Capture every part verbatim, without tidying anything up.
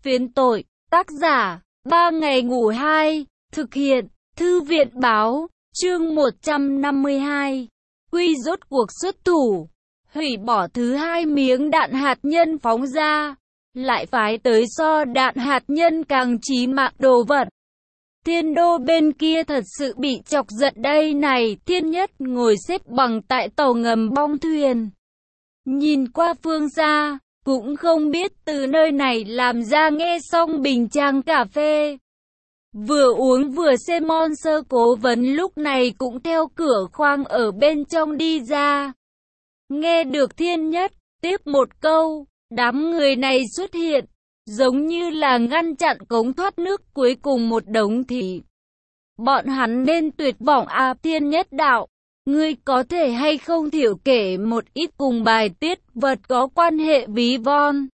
Phiến tội, tác giả, ba ngày ngủ hai, thực hiện, thư viện báo, chương một trăm năm mươi hai. Quy rốt cuộc xuất thủ, hủy bỏ thứ hai miếng đạn hạt nhân phóng ra, lại phái tới so đạn hạt nhân càng chí mạng đồ vật. Thiên đô bên kia thật sự bị chọc giận đây này, Thiên Nhất ngồi xếp bằng tại tàu ngầm bong thuyền. Nhìn qua phương xa, cũng không biết từ nơi này làm ra nghe xong bình trang cà phê. Vừa uống vừa xem mon sơ Cố Vấn lúc này cũng theo cửa khoang ở bên trong đi ra. Nghe được Thiên Nhất, tiếp một câu, đám người này xuất hiện, giống như là ngăn chặn cống thoát nước cuối cùng một đống thì. Bọn hắn nên tuyệt vọng à. Thiên Nhất đạo, ngươi có thể hay không thiểu kể một ít cùng bài tiết vật có quan hệ ví von.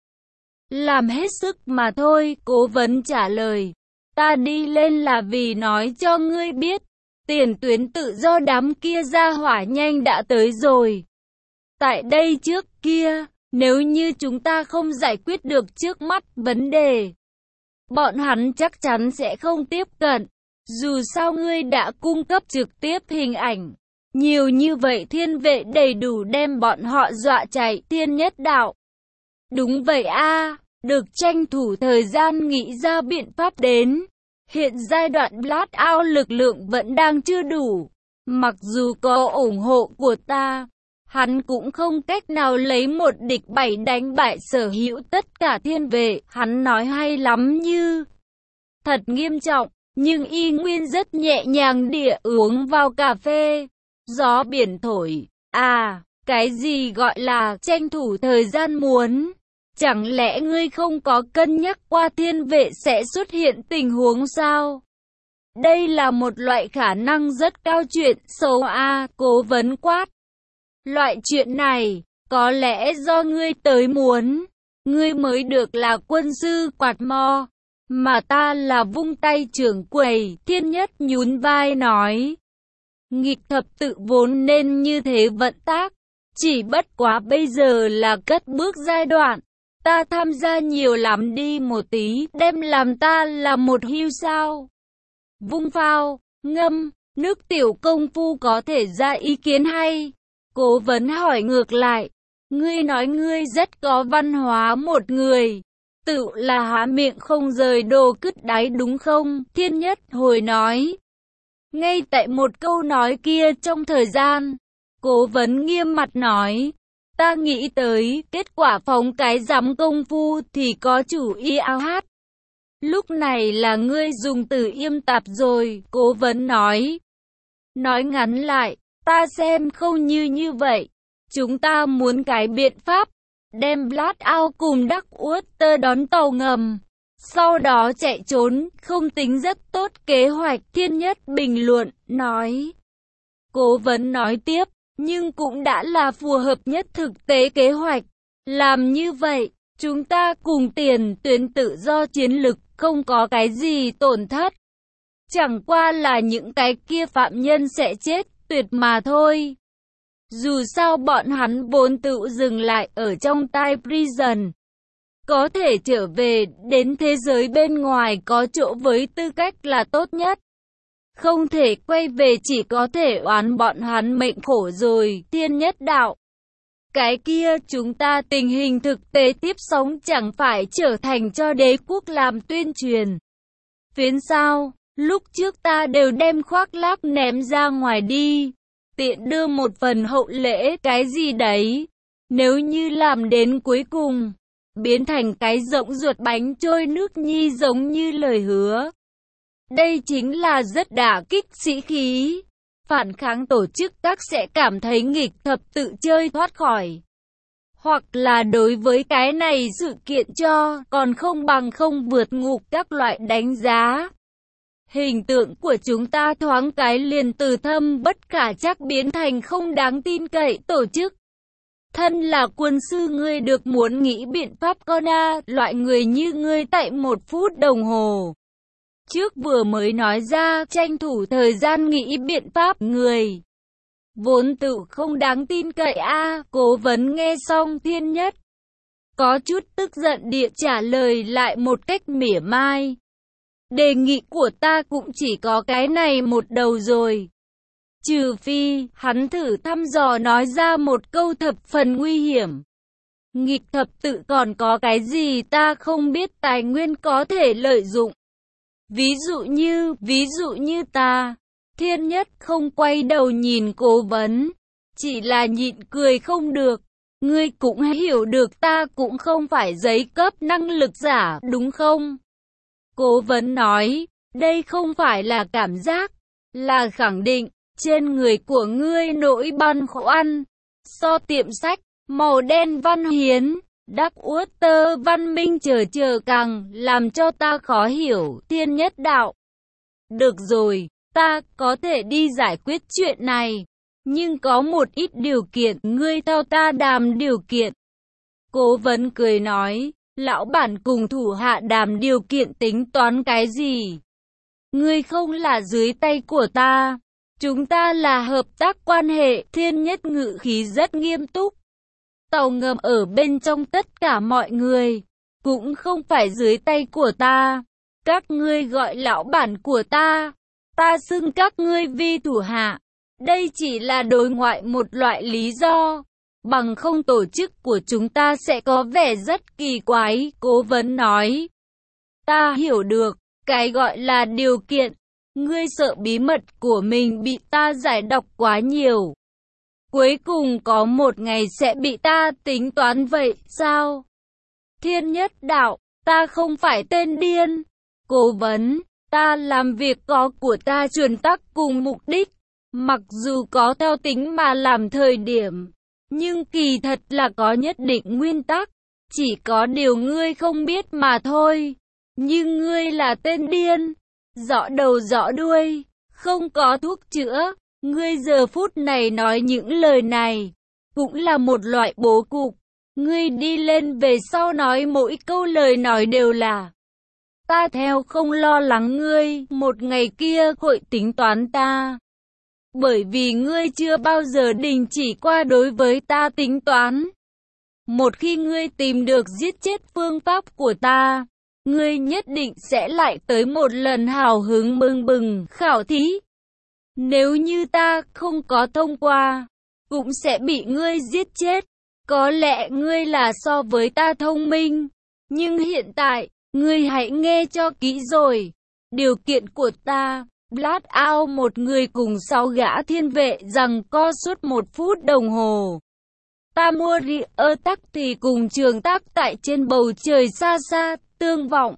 Làm hết sức mà thôi, Cố Vấn trả lời. Ta đi lên là vì nói cho ngươi biết, tiền tuyến tự do đám kia ra hỏa nhanh đã tới rồi. Tại đây trước kia, nếu như chúng ta không giải quyết được trước mắt vấn đề, bọn hắn chắc chắn sẽ không tiếp cận. Dù sao ngươi đã cung cấp trực tiếp hình ảnh nhiều như vậy, thiên vệ đầy đủ đem bọn họ dọa chạy. Thiên Nhất đạo, đúng vậy a, được tranh thủ thời gian nghĩ ra biện pháp đến. Hiện giai đoạn Blackout lực lượng vẫn đang chưa đủ, mặc dù có ủng hộ của ta, hắn cũng không cách nào lấy một địch bảy đánh bại sở hữu tất cả thiên vệ. Hắn nói hay lắm như thật nghiêm trọng, nhưng y nguyên rất nhẹ nhàng địa uống vào cà phê. Gió biển thổi, à, cái gì gọi là tranh thủ thời gian muốn? Chẳng lẽ ngươi không có cân nhắc qua thiên vệ sẽ xuất hiện tình huống sao? Đây là một loại khả năng rất cao, chuyện xấu a. Cố Vấn quát. Loại chuyện này, có lẽ do ngươi tới muốn. Ngươi mới được là quân sư quạt mo, mà ta là vung tay trưởng quầy. Thiên Nhất nhún vai nói. Nghịch thập tự vốn nên như thế vận tác, chỉ bất quá bây giờ là cất bước giai đoạn. Ta tham gia nhiều lắm đi một tí, đem làm ta là một hưu sao? Vung phao, ngâm, nước tiểu công phu có thể ra ý kiến hay? Cố Vấn hỏi ngược lại. Ngươi nói ngươi rất có văn hóa một người, tự là há miệng không rời đồ cứt đáy đúng không? Thiên Nhất hồi nói. Ngay tại một câu nói kia trong thời gian, Cố Vấn nghiêm mặt nói. Ta nghĩ tới, kết quả phóng cái giám công phu thì có chủ ý ao hát. Lúc này là ngươi dùng từ yêm tạp rồi, Cố Vấn nói. Nói ngắn lại, ta xem không như như vậy. Chúng ta muốn cái biện pháp, đem Blackout cùng Darkwater đón tàu ngầm, sau đó chạy trốn, không tính rất tốt kế hoạch. Thiên Nhất bình luận, nói. Cố Vấn nói tiếp. Nhưng cũng đã là phù hợp nhất thực tế kế hoạch. Làm như vậy, chúng ta cùng tiền tuyến tự do chiến lực không có cái gì tổn thất. Chẳng qua là những cái kia phạm nhân sẽ chết tuyệt mà thôi. Dù sao bọn hắn vốn tự dừng lại ở trong tai prison. Có thể trở về đến thế giới bên ngoài có chỗ với tư cách là tốt nhất. Không thể quay về chỉ có thể oán bọn hắn mệnh khổ rồi. Thiên Nhất đạo, cái kia chúng ta tình hình thực tế tiếp sống chẳng phải trở thành cho đế quốc làm tuyên truyền phiến sao? Lúc trước ta đều đem khoác lác ném ra ngoài đi, tiện đưa một phần hậu lễ cái gì đấy. Nếu như làm đến cuối cùng, biến thành cái rỗng ruột bánh trôi nước nhi giống như lời hứa. Đây chính là rất đả kích sĩ khí. Phản kháng tổ chức các sẽ cảm thấy nghịch thập tự chơi thoát khỏi. Hoặc là đối với cái này sự kiện cho, còn không bằng không vượt ngục các loại đánh giá. Hình tượng của chúng ta thoáng cái liền từ thâm bất khả trắc biến thành không đáng tin cậy tổ chức. Thân là quân sư ngươi được muốn nghĩ biện pháp con a, loại người như ngươi tại một phút đồng hồ trước vừa mới nói ra tranh thủ thời gian nghĩ biện pháp người. Vốn tự không đáng tin cậy a. Cố Vấn nghe xong Thiên Nhất có chút tức giận địa trả lời lại một cách mỉa mai. Đề nghị của ta cũng chỉ có cái này một đầu rồi. Trừ phi, hắn thử thăm dò nói ra một câu thập phần nguy hiểm. Nghịch thập tự còn có cái gì ta không biết tài nguyên có thể lợi dụng. Ví dụ như, ví dụ như ta. Thiên Nhất không quay đầu nhìn Cố Vấn, chỉ là nhịn cười không được. Ngươi cũng hiểu được ta cũng không phải giấy cấp năng lực giả, đúng không? Cố Vấn nói, đây không phải là cảm giác, là khẳng định. Trên người của ngươi nỗi băn khoăn, so tiệm sách, màu đen văn hiến, đắc uất tơ văn minh chờ chờ càng làm cho ta khó hiểu. Thiên Nhất đạo. Được rồi, ta có thể đi giải quyết chuyện này, nhưng có một ít điều kiện, ngươi theo ta đàm điều kiện. Cố Vấn cười nói, lão bản cùng thủ hạ đàm điều kiện tính toán cái gì? Ngươi không là dưới tay của ta. Chúng ta là hợp tác quan hệ. Thiên Nhất ngữ khí rất nghiêm túc. Tàu ngầm ở bên trong tất cả mọi người, cũng không phải dưới tay của ta. Các ngươi gọi lão bản của ta, ta xưng các ngươi vi thủ hạ. Đây chỉ là đối ngoại một loại lý do, bằng không tổ chức của chúng ta sẽ có vẻ rất kỳ quái. Cố Vấn nói, ta hiểu được, cái gọi là điều kiện. Ngươi sợ bí mật của mình bị ta giải đọc quá nhiều. Cuối cùng có một ngày sẽ bị ta tính toán vậy, sao? Thiên Nhất đạo, ta không phải tên điên. Cố Vấn, ta làm việc có của ta chuẩn tắc cùng mục đích. Mặc dù có theo tính mà làm thời điểm, nhưng kỳ thật là có nhất định nguyên tắc. Chỉ có điều ngươi không biết mà thôi. Nhưng ngươi là tên điên. Rõ đầu rõ đuôi, không có thuốc chữa. Ngươi giờ phút này nói những lời này, cũng là một loại bố cục. Ngươi đi lên về sau nói mỗi câu lời nói đều là ta theo, không lo lắng ngươi một ngày kia hội tính toán ta. Bởi vì ngươi chưa bao giờ đình chỉ qua đối với ta tính toán. Một khi ngươi tìm được giết chết phương pháp của ta, ngươi nhất định sẽ lại tới một lần hào hứng bừng bừng khảo thí. Nếu như ta không có thông qua, cũng sẽ bị ngươi giết chết. Có lẽ ngươi là so với ta thông minh, nhưng hiện tại, ngươi hãy nghe cho kỹ rồi. Điều kiện của ta, Blood Out một người cùng sáu gã thiên vệ rằng co suốt một phút đồng hồ. Ta mua đi ơ tắc thì cùng trường tác tại trên bầu trời xa xa, tương vọng.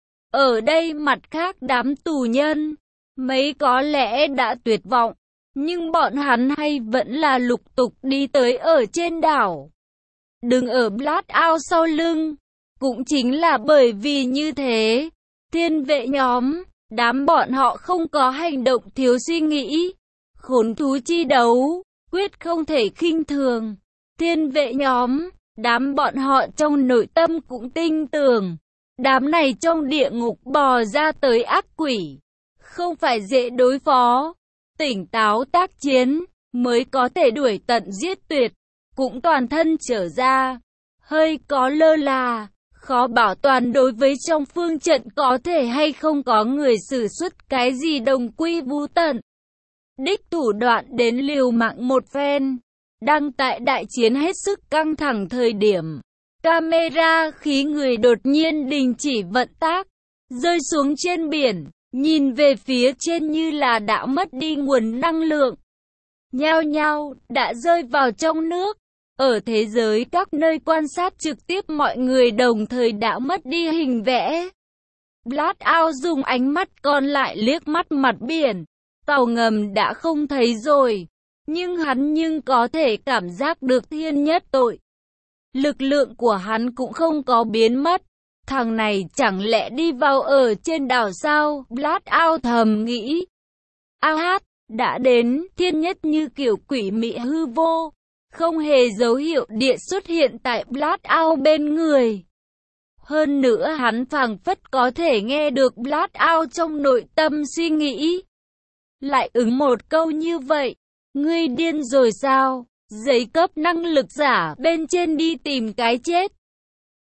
Ở đây mặt khác đám tù nhân, mấy có lẽ đã tuyệt vọng, nhưng bọn hắn hay vẫn là lục tục đi tới ở trên đảo. Đừng ở Blood Out sau lưng. Cũng chính là bởi vì như thế, thiên vệ nhóm, đám bọn họ không có hành động thiếu suy nghĩ. Khốn thú chi đấu, quyết không thể khinh thường. Thiên vệ nhóm, đám bọn họ trong nội tâm cũng tin tưởng. Đám này trong địa ngục bò ra tới ác quỷ, không phải dễ đối phó. Tỉnh táo tác chiến, mới có thể đuổi tận giết tuyệt. Cũng toàn thân trở ra, hơi có lơ là, khó bảo toàn đối với trong phương trận có thể hay không có người sử xuất cái gì đồng quy vu tận. Đích thủ đoạn đến liều mạng một phen. Đang tại đại chiến hết sức căng thẳng thời điểm, camera khí người đột nhiên đình chỉ vận tác, rơi xuống trên biển, nhìn về phía trên như là đã mất đi nguồn năng lượng. Nhao nhao, đã rơi vào trong nước. Ở thế giới các nơi quan sát trực tiếp mọi người đồng thời đã mất đi hình vẽ. Blood Out dùng ánh mắt còn lại liếc mắt mặt biển. Tàu ngầm đã không thấy rồi. Nhưng hắn nhưng có thể cảm giác được Thiên Nhất tội. Lực lượng của hắn cũng không có biến mất. Thằng này chẳng lẽ đi vào ở trên đảo sao? Blood Out thầm nghĩ. A hát, đã đến. Thiên Nhất như kiểu quỷ mị hư vô, không hề dấu hiệu địa xuất hiện tại Blood Out bên người. Hơn nữa hắn phảng phất có thể nghe được Blood Out trong nội tâm suy nghĩ. Lại ứng một câu như vậy. Ngươi điên rồi sao? Giấy cấp năng lực giả bên trên đi tìm cái chết.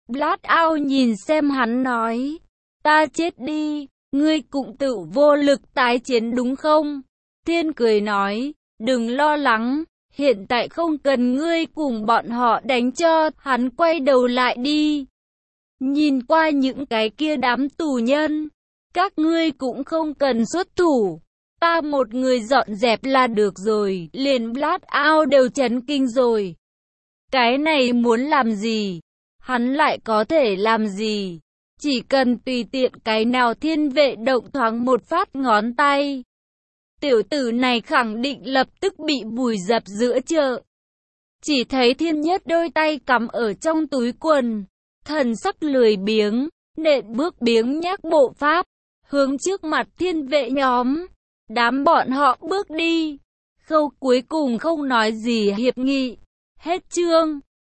Bloodhound nhìn xem hắn nói, ta chết đi, ngươi cũng tự vô lực tái chiến đúng không? Thiên cười nói, đừng lo lắng, hiện tại không cần ngươi cùng bọn họ đánh cho, hắn quay đầu lại đi. Nhìn qua những cái kia đám tù nhân, các ngươi cũng không cần xuất thủ, ta một người dọn dẹp là được rồi, liền Bloodhound đều chấn kinh rồi. Cái này muốn làm gì? Hắn lại có thể làm gì? Chỉ cần tùy tiện cái nào thiên vệ động thoáng một phát ngón tay. Tiểu tử này khẳng định lập tức bị vùi dập giữa chợ. Chỉ thấy thiên nhất đôi tay cắm ở trong túi quần, thần sắc lười biếng, nện bước biếng nhác bộ pháp, hướng trước mặt thiên vệ nhóm. Đám bọn họ bước đi. Khâu cuối cùng không nói gì hiệp nghị. Hết chương.